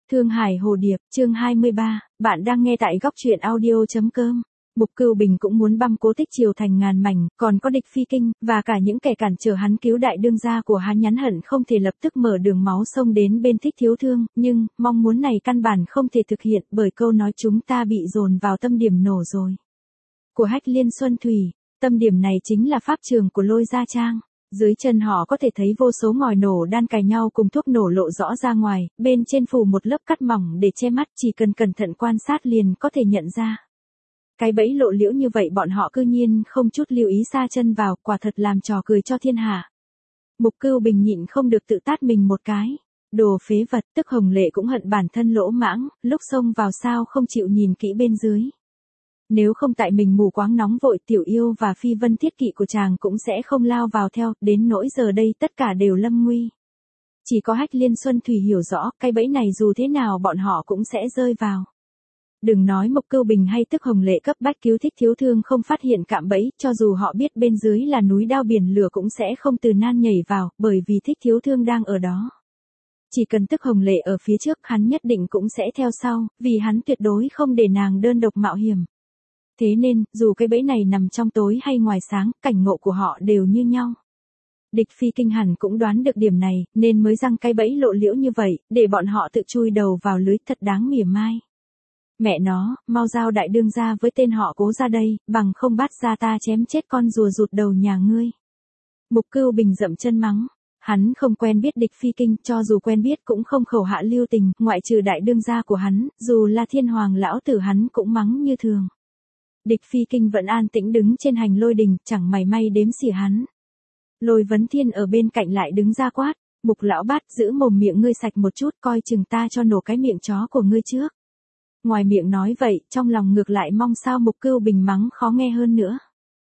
Thương Hải Hồ Điệp, chương 23, bạn đang nghe tại góc truyện audio.com. Mục Cưu Bình cũng muốn băm Cố Tích Triều thành ngàn mảnh, còn có Địch Phi Kinh, và cả những kẻ cản trở hắn cứu đại đương gia của hắn nhắn hận không thể lập tức mở đường máu sông đến bên Thích Thiếu Thương, nhưng, mong muốn này căn bản không thể thực hiện bởi câu nói chúng ta bị dồn vào tâm điểm nổ rồi. Của Hách Liên Xuân Thủy, tâm điểm này chính là pháp trường của Lôi Gia Trang. Dưới chân họ có thể thấy vô số ngòi nổ đan cài nhau cùng thuốc nổ lộ rõ ra ngoài, bên trên phủ một lớp cắt mỏng để che mắt, chỉ cần cẩn thận quan sát liền có thể nhận ra. Cái bẫy lộ liễu như vậy bọn họ cư nhiên không chút lưu ý sa chân vào, quả thật làm trò cười cho thiên hạ. Mục Cưu Bình nhịn không được tự tát mình một cái. Đồ phế vật, tức Hồng Lệ cũng hận bản thân lỗ mãng, lúc xông vào sao không chịu nhìn kỹ bên dưới. Nếu không tại mình mù quáng nóng vội, Tiểu Yêu và Phi Vân thiết kỵ của chàng cũng sẽ không lao vào theo, đến nỗi giờ đây tất cả đều lâm nguy. Chỉ có Hách Liên Xuân Thủy hiểu rõ, cái bẫy này dù thế nào bọn họ cũng sẽ rơi vào. Đừng nói Mục Cưu Bình hay tức Hồng Lệ cấp bách cứu Thích Thiếu Thương không phát hiện cạm bẫy, cho dù họ biết bên dưới là núi đao biển lửa cũng sẽ không từ nan nhảy vào, bởi vì Thích Thiếu Thương đang ở đó. Chỉ cần tức Hồng Lệ ở phía trước, hắn nhất định cũng sẽ theo sau, vì hắn tuyệt đối không để nàng đơn độc mạo hiểm. Thế nên, dù cái bẫy này nằm trong tối hay ngoài sáng, cảnh ngộ của họ đều như nhau. Địch Phi Kinh hẳn cũng đoán được điểm này, nên mới răng cái bẫy lộ liễu như vậy, để bọn họ tự chui đầu vào lưới, thật đáng mỉa mai. Mẹ nó, mau giao đại đương gia với tên họ Cố ra đây, bằng không bắt ra ta chém chết con rùa rụt đầu nhà ngươi. Mục Cưu Bình dậm chân mắng. Hắn không quen biết Địch Phi Kinh, cho dù quen biết cũng không khẩu hạ lưu tình, ngoại trừ đại đương gia của hắn, dù là Thiên Hoàng lão tử hắn cũng mắng như thường. Địch Phi Kinh vẫn an tĩnh đứng trên hành lôi đình, chẳng mảy may đếm xỉa hắn. Lôi Vấn Thiên ở bên cạnh lại đứng ra quát, Mục lão bát, giữ mồm miệng ngươi sạch một chút, coi chừng ta cho nổ cái miệng chó của ngươi trước. Ngoài miệng nói vậy, trong lòng ngược lại mong sao Mục Cưu Bình mắng khó nghe hơn nữa.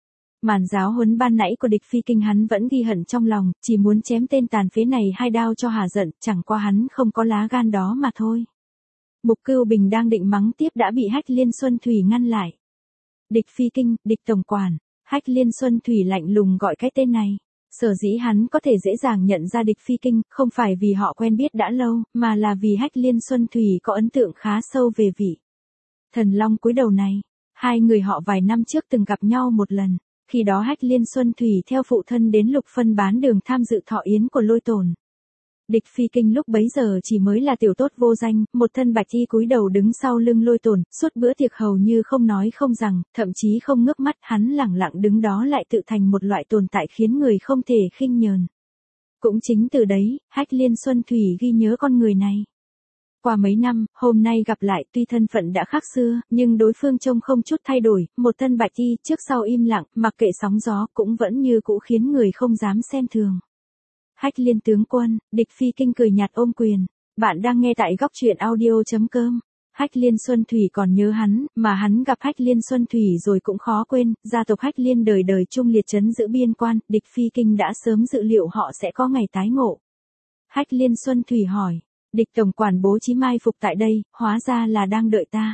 Màn giáo huấn ban nãy của Địch Phi Kinh hắn vẫn ghi hận trong lòng, chỉ muốn chém tên tàn phế này hai đao cho hả giận, chẳng qua hắn không có lá gan đó mà thôi. Mục Cưu Bình đang định mắng tiếp đã bị Hách Liên Xuân Thủy ngăn lại. Địch Phi Kinh, Địch tổng quản. Hách Liên Xuân Thủy lạnh lùng gọi cái tên này. Sở dĩ hắn có thể dễ dàng nhận ra Địch Phi Kinh, không phải vì họ quen biết đã lâu, mà là vì Hách Liên Xuân Thủy có ấn tượng khá sâu về vị Thần Long cúi đầu này. Hai người họ vài năm trước từng gặp nhau một lần. Khi đó Hách Liên Xuân Thủy theo phụ thân đến Lục Phân bán đường tham dự thọ yến của Lôi Tồn. Địch Phi Kinh lúc bấy giờ chỉ mới là tiểu tốt vô danh, một thân bạch y cúi đầu đứng sau lưng Lôi Tồn, suốt bữa tiệc hầu như không nói không rằng, thậm chí không ngước mắt, hắn lẳng lặng đứng đó lại tự thành một loại tồn tại khiến người không thể khinh nhờn. Cũng chính từ đấy, Hách Liên Xuân Thủy ghi nhớ con người này. Qua mấy năm, hôm nay gặp lại, tuy thân phận đã khác xưa, nhưng đối phương trông không chút thay đổi, một thân bạch y, trước sau im lặng, mặc kệ sóng gió, cũng vẫn như cũ khiến người không dám xem thường. Hách Liên tướng quân, Địch Phi Kinh cười nhạt ôm quyền. Bạn đang nghe tại góc truyện audio.com. Hách Liên Xuân Thủy còn nhớ hắn, mà hắn gặp Hách Liên Xuân Thủy rồi cũng khó quên, gia tộc Hách Liên đời đời chung liệt trấn giữ biên quan, Địch Phi Kinh đã sớm dự liệu họ sẽ có ngày tái ngộ. Hách Liên Xuân Thủy hỏi, Địch tổng quản bố trí mai phục tại đây, hóa ra là đang đợi ta.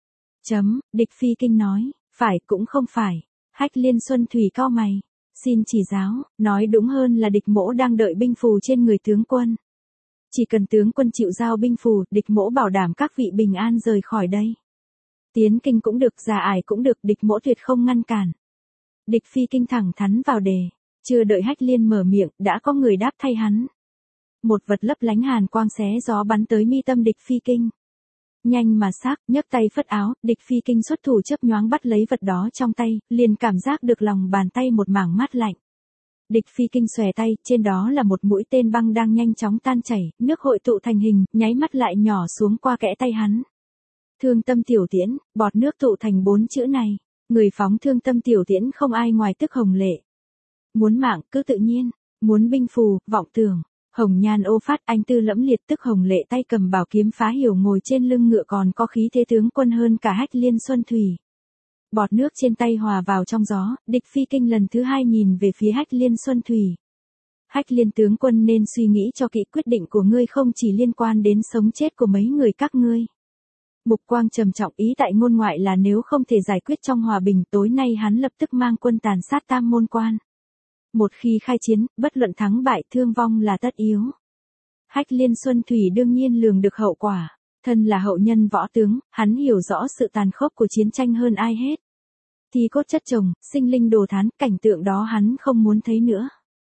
Địch Phi Kinh nói, phải cũng không phải. Hách Liên Xuân Thủy cau mày. Xin chỉ giáo, nói đúng hơn là Địch mỗ đang đợi binh phù trên người tướng quân. Chỉ cần tướng quân chịu giao binh phù, Địch mỗ bảo đảm các vị bình an rời khỏi đây. Tiến kinh cũng được, già ải cũng được, Địch mỗ tuyệt không ngăn cản. Địch Phi Kinh thẳng thắn vào đề, chưa đợi Hách Liên mở miệng, đã có người đáp thay hắn. Một vật lấp lánh hàn quang xé gió bắn tới mi tâm Địch Phi Kinh. Nhanh mà xác, nhấc tay phất áo, Địch Phi Kinh xuất thủ chớp nhoáng bắt lấy vật đó trong tay, liền cảm giác được lòng bàn tay một mảng mát lạnh. Địch Phi Kinh xòe tay, trên đó là một mũi tên băng đang nhanh chóng tan chảy, nước hội tụ thành hình, nháy mắt lại nhỏ xuống qua kẽ tay hắn. Thương tâm tiểu tiễn, bọt nước tụ thành 4 chữ này. Người phóng thương tâm tiểu tiễn không ai ngoài tức Hồng Lệ. Muốn mạng, cứ tự nhiên. Muốn binh phù, vọng tưởng. Hồng nhan ô phát, anh tư lẫm liệt, tức Hồng Lệ tay cầm bảo kiếm phá hiểu ngồi trên lưng ngựa còn có khí thế tướng quân hơn cả Hách Liên Xuân Thủy. Bọt nước trên tay hòa vào trong gió, Địch Phi Kinh lần thứ hai nhìn về phía Hách Liên Xuân Thủy. Hách Liên tướng quân nên suy nghĩ cho kỹ, quyết định của ngươi không chỉ liên quan đến sống chết của mấy người các ngươi. Mục Quang trầm trọng, ý tại ngôn ngoại là nếu không thể giải quyết trong hòa bình, tối nay hắn lập tức mang quân tàn sát Tam Môn Quan. Một khi khai chiến, bất luận thắng bại, thương vong là tất yếu. Hách Liên Xuân Thủy đương nhiên lường được hậu quả. Thân là hậu nhân võ tướng, hắn hiểu rõ sự tàn khốc của chiến tranh hơn ai hết. Thi cốt chất chồng, sinh linh đồ thán, cảnh tượng đó hắn không muốn thấy nữa.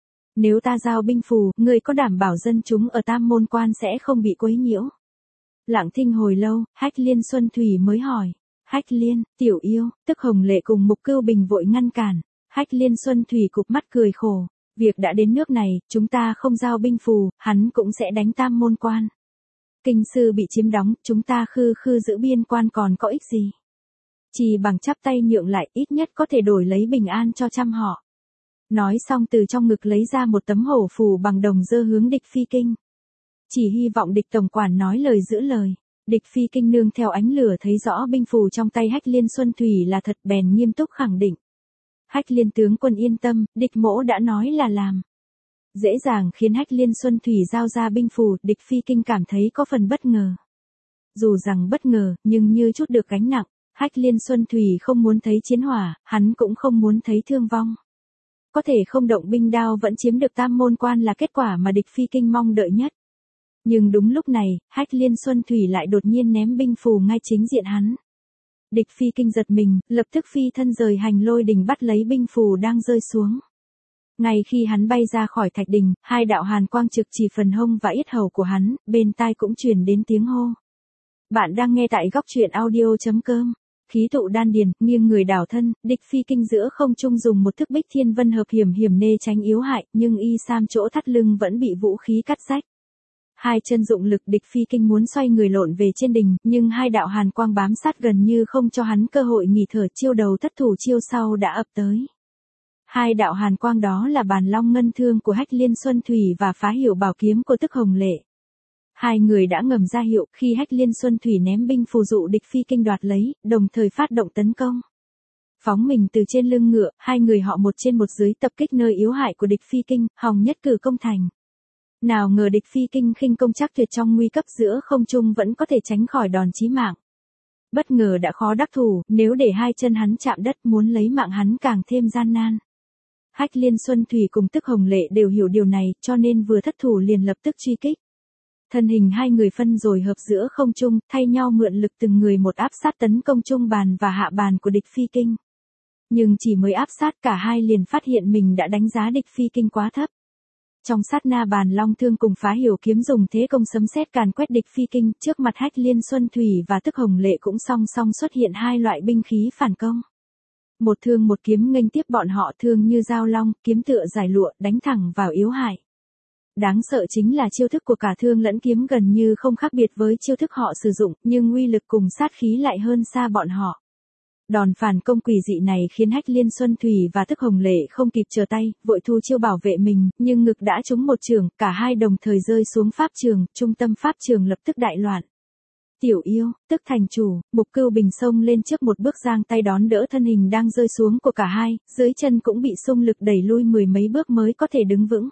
Nếu ta giao binh phù, ngươi có đảm bảo dân chúng ở Tam Môn Quan sẽ không bị quấy nhiễu? Lặng thinh hồi lâu, Hách Liên Xuân Thủy mới hỏi. Hách Liên, tiểu yêu, Tức Hồng Lệ cùng Mục Cưu Bình vội ngăn cản. Hách Liên Xuân Thủy cụp mắt cười khổ. Việc đã đến nước này, chúng ta không giao binh phù, hắn cũng sẽ đánh Tam Môn Quan. Kinh sư bị chiếm đóng, chúng ta khư khư giữ biên quan còn có ích gì? Chỉ bằng chắp tay nhượng lại, ít nhất có thể đổi lấy bình an cho trăm họ. Nói xong từ trong ngực lấy ra một tấm hổ phù bằng đồng dơ hướng Địch Phi Kinh. Chỉ hy vọng Địch tổng quản nói lời giữ lời. Địch Phi Kinh nương theo ánh lửa thấy rõ binh phù trong tay Hách Liên Xuân Thủy là thật, bèn nghiêm túc khẳng định. Hách Liên tướng quân yên tâm, Địch mỗ đã nói là làm. Dễ dàng khiến Hách Liên Xuân Thủy giao ra binh phù, Địch Phi Kinh cảm thấy có phần bất ngờ. Dù rằng bất ngờ, nhưng như chút được gánh nặng. Hách Liên Xuân Thủy không muốn thấy chiến hỏa, hắn cũng không muốn thấy thương vong. Có thể không động binh đao vẫn chiếm được Tam Môn Quan là kết quả mà Địch Phi Kinh mong đợi nhất. Nhưng đúng lúc này, Hách Liên Xuân Thủy lại đột nhiên ném binh phù ngay chính diện hắn. Địch Phi Kinh giật mình, lập tức phi thân rời hành Lôi Đình bắt lấy binh phù đang rơi xuống. Ngay khi hắn bay ra khỏi thạch đình, hai đạo hàn quang trực chỉ phần hông và yết hầu của hắn, bên tai cũng truyền đến tiếng hô. Bạn đang nghe tại góc truyện audio.com. Khí tụ đan điền, nghiêng người đảo thân, Địch Phi Kinh giữa không trung dùng một thức Bích Thiên Vân hợp hiểm nê tránh yếu hại, nhưng y sam chỗ thắt lưng vẫn bị vũ khí cắt rách. Hai chân dụng lực, Địch Phi Kinh muốn xoay người lộn về trên đình, nhưng hai đạo hàn quang bám sát gần như không cho hắn cơ hội nghỉ thở, chiêu đầu thất thủ chiêu sau đã ập tới. Hai đạo hàn quang đó là Bàn Long Ngân Thương của Hách Liên Xuân Thủy và Phá Hiểu Bảo Kiếm của Tức Hồng Lệ. Hai người đã ngầm ra hiệu, khi Hách Liên Xuân Thủy ném binh phù dụ Địch Phi Kinh đoạt lấy, đồng thời phát động tấn công. Phóng mình từ trên lưng ngựa, hai người họ một trên một dưới tập kích nơi yếu hại của Địch Phi Kinh, hòng nhất cử công thành. Nào ngờ Địch Phi Kinh khinh công chắc tuyệt, trong nguy cấp giữa không trung vẫn có thể tránh khỏi đòn chí mạng. Bất ngờ đã khó đắc thủ, nếu để hai chân hắn chạm đất muốn lấy mạng hắn càng thêm gian nan. Hách Liên Xuân Thủy cùng Tức Hồng Lệ đều hiểu điều này, cho nên vừa thất thủ liền lập tức truy kích. Thân hình hai người phân rồi hợp giữa không trung, thay nhau mượn lực từng người một áp sát tấn công trung bàn và hạ bàn của Địch Phi Kinh. Nhưng chỉ mới áp sát, cả hai liền phát hiện mình đã đánh giá Địch Phi Kinh quá thấp. Trong sát na, Bàn Long Thương cùng Phá Hiểu Kiếm dùng thế công sấm sét càn quét Địch Phi Kinh, trước mặt Hách Liên Xuân Thủy và Tức Hồng Lệ cũng song song xuất hiện hai loại binh khí phản công. Một thương một kiếm nghênh tiếp bọn họ, thương như dao long, kiếm tựa giải lụa, đánh thẳng vào yếu hại. Đáng sợ chính là chiêu thức của cả thương lẫn kiếm gần như không khác biệt với chiêu thức họ sử dụng, nhưng uy lực cùng sát khí lại hơn xa bọn họ. Đòn phản công quỷ dị này khiến Hách Liên Xuân Thủy và Tức Hồng Lệ không kịp trở tay, vội thu chiêu bảo vệ mình, nhưng ngực đã trúng một chưởng, cả hai đồng thời rơi xuống pháp trường, trung tâm pháp trường lập tức đại loạn. Tiểu yêu, Tức thành chủ, Mục Cưu Bình xông lên trước một bước giang tay đón đỡ thân hình đang rơi xuống của cả hai, dưới chân cũng bị xung lực đẩy lui mười mấy bước mới có thể đứng vững.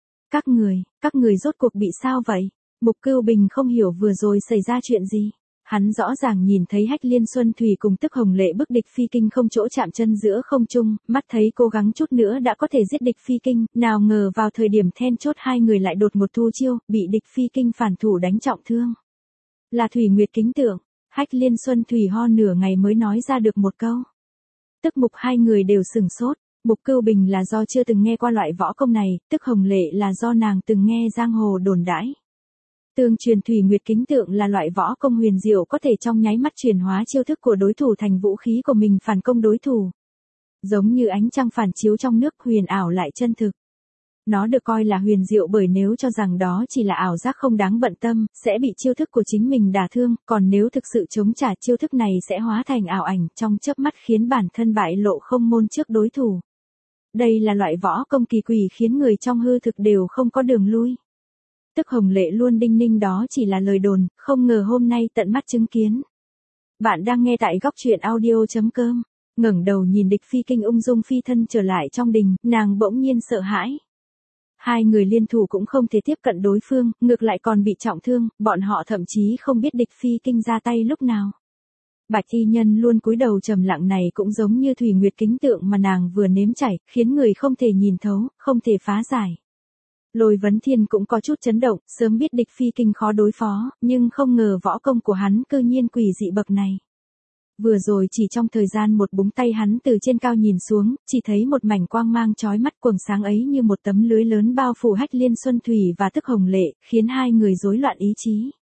Các người rốt cuộc bị sao vậy? Mục Cưu Bình không hiểu vừa rồi xảy ra chuyện gì. Hắn rõ ràng nhìn thấy Hách Liên Xuân Thủy cùng Tức Hồng Lệ bức Địch Phi Kinh không chỗ chạm chân giữa không trung, mắt thấy cố gắng chút nữa đã có thể giết Địch Phi Kinh, nào ngờ vào thời điểm then chốt hai người lại đột ngột thu chiêu, bị Địch Phi Kinh phản thủ đánh trọng thương. Là Thủy Nguyệt Kính Tượng. Hách Liên Xuân Thủy ho nửa ngày mới nói ra được một câu. Tức Mục hai người đều sửng sốt. Mục Cưu Bình là do chưa từng nghe qua loại võ công này, Tức Hồng Lệ là do nàng từng nghe giang hồ đồn đãi. Tương truyền Thủy Nguyệt Kính Tượng là loại võ công huyền diệu có thể trong nháy mắt chuyển hóa chiêu thức của đối thủ thành vũ khí của mình phản công đối thủ. Giống như ánh trăng phản chiếu trong nước, huyền ảo lại chân thực. Nó được coi là huyền diệu bởi nếu cho rằng đó chỉ là ảo giác không đáng bận tâm, sẽ bị chiêu thức của chính mình đả thương, còn nếu thực sự chống trả chiêu thức này sẽ hóa thành ảo ảnh trong chớp mắt khiến bản thân bại lộ không môn trước đối thủ. Đây là loại võ công kỳ quỷ khiến người trong hư thực đều không có đường lui. Tức Hồng Lệ luôn đinh ninh đó chỉ là lời đồn, không ngờ hôm nay tận mắt chứng kiến. Bạn đang nghe tại góc truyện audio.com. Ngẩng đầu nhìn Địch Phi Kinh ung dung phi thân trở lại trong đình, nàng bỗng nhiên sợ hãi. Hai người liên thủ cũng không thể tiếp cận đối phương, ngược lại còn bị trọng thương, bọn họ thậm chí không biết Địch Phi Kinh ra tay lúc nào. Bạch y nhân luôn cúi đầu trầm lặng này cũng giống như Thủy Nguyệt Kính Tượng mà nàng vừa nếm trải, khiến người không thể nhìn thấu, không thể phá giải. Lôi Vấn Thiên cũng có chút chấn động, sớm biết địch phi kinh khó đối phó, nhưng không ngờ võ công của hắn cư nhiên quỷ dị bậc này. Vừa rồi chỉ trong thời gian một búng tay hắn từ trên cao nhìn xuống, chỉ thấy một mảnh quang mang chói mắt quầng sáng ấy như một tấm lưới lớn bao phủ Hách Liên Xuân Thủy và Tức Hồng Lệ, khiến hai người rối loạn ý chí.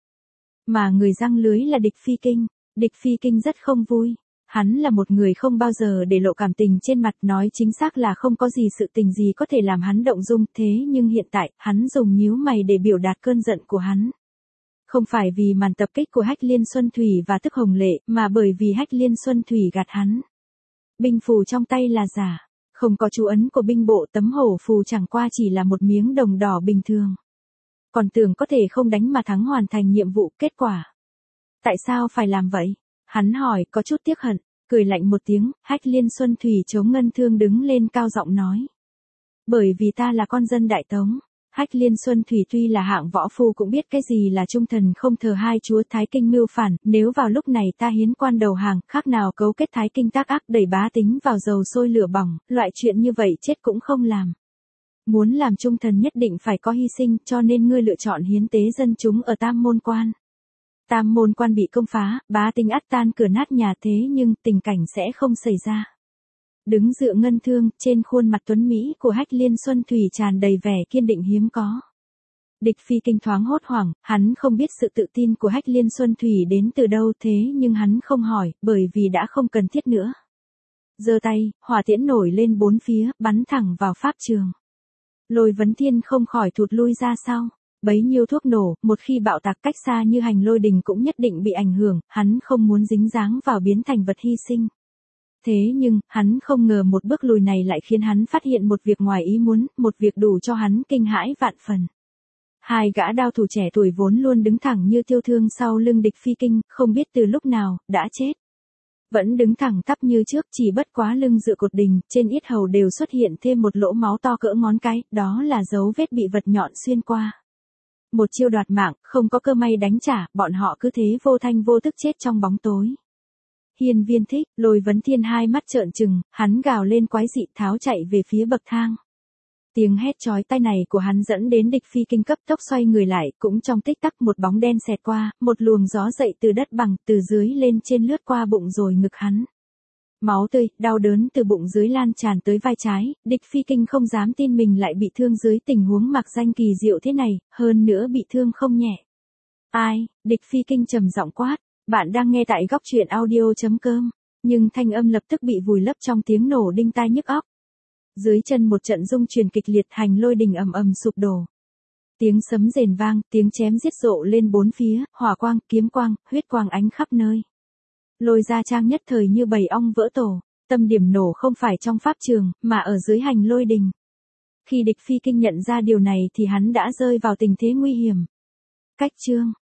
Mà người giăng lưới là địch phi kinh. Địch phi kinh rất không vui. Hắn là một người không bao giờ để lộ cảm tình trên mặt, nói chính xác là không có gì sự tình gì có thể làm hắn động dung, thế nhưng hiện tại, hắn dùng nhíu mày để biểu đạt cơn giận của hắn. Không phải vì màn tập kích của Hách Liên Xuân Thủy và Tức Hồng Lệ, mà bởi vì Hách Liên Xuân Thủy gạt hắn. Binh phù trong tay là giả, không có chú ấn của binh bộ, tấm hổ phù chẳng qua chỉ là một miếng đồng đỏ bình thường. Còn tưởng có thể không đánh mà thắng, hoàn thành nhiệm vụ, kết quả. Tại sao phải làm vậy? Hắn hỏi, có chút tiếc hận, cười lạnh một tiếng. Hách Liên Xuân Thủy chống ngân thương đứng lên cao giọng nói. Bởi vì ta là con dân Đại Tống. Hách Liên Xuân Thủy tuy là hạng võ phu cũng biết cái gì là trung thần không thờ hai chúa, Thái Kinh mưu phản, nếu vào lúc này ta hiến quan đầu hàng, khác nào cấu kết Thái Kinh tác ác, đẩy bá tính vào dầu sôi lửa bỏng, loại chuyện như vậy chết cũng không làm. Muốn làm trung thần nhất định phải có hy sinh, cho nên ngươi lựa chọn hiến tế dân chúng ở Tam Môn Quan. Tam Môn Quan bị công phá, bá tính ắt tan cửa nát nhà, thế nhưng tình cảnh sẽ không xảy ra. Đứng dựa ngân thương, trên khuôn mặt tuấn Mỹ của Hách Liên Xuân Thủy tràn đầy vẻ kiên định hiếm có. Địch phi kinh thoáng hốt hoảng, hắn không biết sự tự tin của Hách Liên Xuân Thủy đến từ đâu, thế nhưng hắn không hỏi, bởi vì đã không cần thiết nữa. Giơ tay, hỏa tiễn nổi lên bốn phía, bắn thẳng vào pháp trường. Lôi Vấn Thiên không khỏi thụt lui ra sau. Bấy nhiêu thuốc nổ, một khi bạo tạc cách xa như Hành Lôi Đình cũng nhất định bị ảnh hưởng, hắn không muốn dính dáng vào biến thành vật hy sinh. Thế nhưng, hắn không ngờ một bước lùi này lại khiến hắn phát hiện một việc ngoài ý muốn, một việc đủ cho hắn kinh hãi vạn phần. Hai gã đao thủ trẻ tuổi vốn luôn đứng thẳng như tiêu thương sau lưng địch phi kinh, không biết từ lúc nào, đã chết. Vẫn đứng thẳng tắp như trước, chỉ bất quá lưng dựa cột đình, trên yết hầu đều xuất hiện thêm một lỗ máu to cỡ ngón cái, đó là dấu vết bị vật nhọn xuyên qua. Một chiêu đoạt mạng, không có cơ may đánh trả, bọn họ cứ thế vô thanh vô tức chết trong bóng tối. Hiên Viên Thích, Lôi Vấn Thiên hai mắt trợn trừng, hắn gào lên quái dị, tháo chạy về phía bậc thang. Tiếng hét chói tai này của hắn dẫn đến địch phi kinh cấp tốc xoay người lại, cũng trong tích tắc một bóng đen xẹt qua, một luồng gió dậy từ đất bằng, từ dưới lên trên lướt qua bụng rồi ngực hắn. Máu tươi, đau đớn từ bụng dưới lan tràn tới vai trái, địch phi kinh không dám tin mình lại bị thương dưới tình huống mặc danh kỳ diệu thế này, hơn nữa bị thương không nhẹ. Ai? Địch phi kinh trầm giọng quát. Bạn đang nghe tại góc truyện audio.com, nhưng thanh âm lập tức bị vùi lấp trong tiếng nổ đinh tai nhức óc. Dưới chân một trận rung truyền kịch liệt, Hành Lôi Đình ầm ầm sụp đổ. Tiếng sấm rền vang, tiếng chém giết rộ lên bốn phía, hỏa quang, kiếm quang, huyết quang ánh khắp nơi. Lôi Gia Trang nhất thời như bầy ong vỡ tổ, tâm điểm nổ không phải trong pháp trường, mà ở dưới Hành Lôi Đình. Khi địch phi kinh nhận ra điều này thì hắn đã rơi vào tình thế nguy hiểm. Cách chương